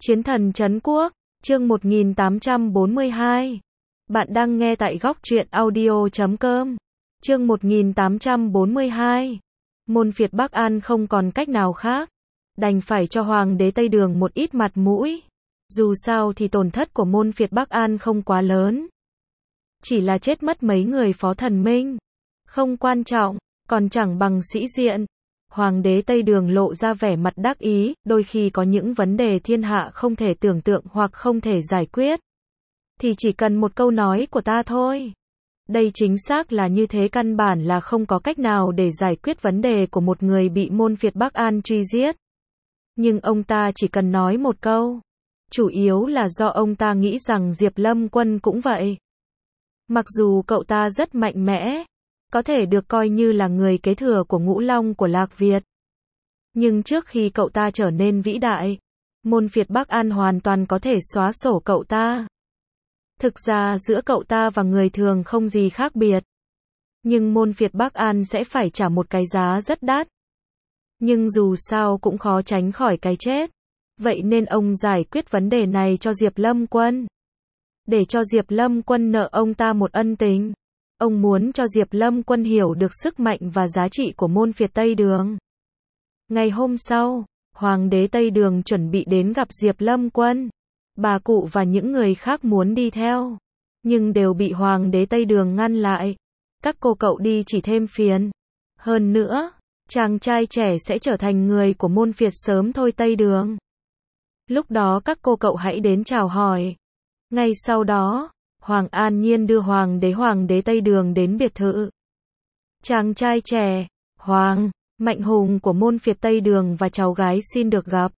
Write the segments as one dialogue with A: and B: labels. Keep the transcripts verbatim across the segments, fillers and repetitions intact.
A: Chiến thần trấn quốc, chương một nghìn tám trăm bốn mươi hai. Bạn đang nghe tại góc truyện audio chấm com. Chương một nghìn tám trăm bốn mươi hai. Môn phiệt Bắc An không còn cách nào khác, đành phải cho hoàng đế Tây Đường một ít mặt mũi. Dù sao thì tổn thất của môn phiệt Bắc An không quá lớn, chỉ là chết mất mấy người phó thần minh, không quan trọng, còn chẳng bằng sĩ diện. Hoàng đế Tây Đường lộ ra vẻ mặt đắc ý, đôi khi có những vấn đề thiên hạ không thể tưởng tượng hoặc không thể giải quyết, thì chỉ cần một câu nói của ta thôi. Đây chính xác là như thế, căn bản là không có cách nào để giải quyết vấn đề của một người bị môn phiệt Bắc An truy giết. Nhưng ông ta chỉ cần nói một câu. Chủ yếu là do ông ta nghĩ rằng Diệp Lâm Quân cũng vậy. Mặc dù cậu ta rất mạnh mẽ, có thể được coi như là người kế thừa của Ngũ Long của Lạc Việt, nhưng trước khi cậu ta trở nên vĩ đại, môn phiệt Bắc An hoàn toàn có thể xóa sổ cậu ta. Thực ra giữa cậu ta và người thường không gì khác biệt, nhưng môn phiệt Bắc An sẽ phải trả một cái giá rất đắt. Nhưng dù sao cũng khó tránh khỏi cái chết, vậy nên ông giải quyết vấn đề này cho Diệp Lâm Quân, để cho Diệp Lâm Quân nợ ông ta một ân tình. Ông muốn cho Diệp Lâm Quân hiểu được sức mạnh và giá trị của môn phiệt Tây Đường. Ngày hôm sau, Hoàng đế Tây Đường chuẩn bị đến gặp Diệp Lâm Quân. Bà cụ và những người khác muốn đi theo, nhưng đều bị Hoàng đế Tây Đường ngăn lại. Các cô cậu đi chỉ thêm phiền. Hơn nữa, chàng trai trẻ sẽ trở thành người của môn phiệt sớm thôi Tây Đường. Lúc đó các cô cậu hãy đến chào hỏi. Ngay sau đó, Hoàng An Nhiên đưa Hoàng đế Hoàng đế Tây Đường đến biệt thự. Chàng trai trẻ, Hoàng Mạnh Hùng của môn phiệt Tây Đường và cháu gái xin được gặp.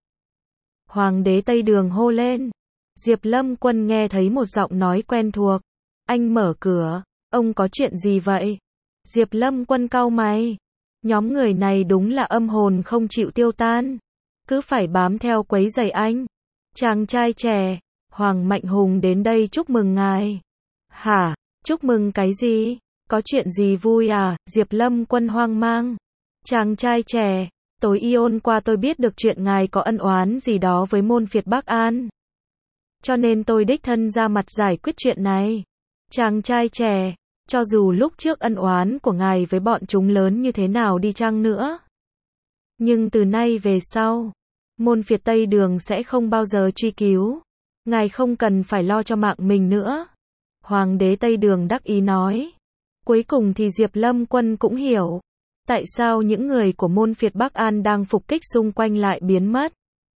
A: Hoàng đế Tây Đường hô lên. Diệp Lâm Quân nghe thấy một giọng nói quen thuộc. Anh mở cửa, ông có chuyện gì vậy? Diệp Lâm Quân cau mày. Nhóm người này đúng là âm hồn không chịu tiêu tan, cứ phải bám theo quấy rầy anh. Chàng trai trẻ, Hoàng Mạnh Hùng đến đây chúc mừng ngài. Hả? Chúc mừng cái gì? Có chuyện gì vui à? Diệp Lâm Quân hoang mang. Chàng trai trẻ, tối iôn qua tôi biết được chuyện ngài có ân oán gì đó với môn phiệt Bắc An, cho nên tôi đích thân ra mặt giải quyết chuyện này. Chàng trai trẻ, cho dù lúc trước ân oán của ngài với bọn chúng lớn như thế nào đi chăng nữa, nhưng từ nay về sau, môn phiệt Tây Đường sẽ không bao giờ truy cứu. Ngài không cần phải lo cho mạng mình nữa. Hoàng đế Tây Đường đắc ý nói. Cuối cùng thì Diệp Lâm Quân cũng hiểu tại sao những người của môn phiệt Bắc An đang phục kích xung quanh lại biến mất.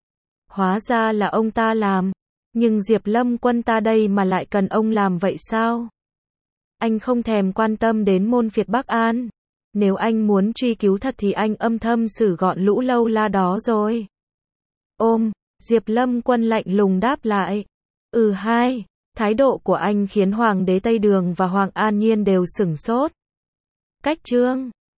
A: Hóa ra là ông ta làm. Nhưng Diệp Lâm Quân ta đây mà lại cần ông làm vậy sao? Anh không thèm quan tâm đến môn phiệt Bắc An. Nếu anh muốn truy cứu thật thì anh âm thầm xử gọn lũ lâu la đó rồi. Ôm, Diệp Lâm Quân lạnh lùng đáp lại. Ừ hai, thái độ của anh khiến Hoàng đế Tây Đường và Hoàng An Nhiên đều sửng sốt. Cách chương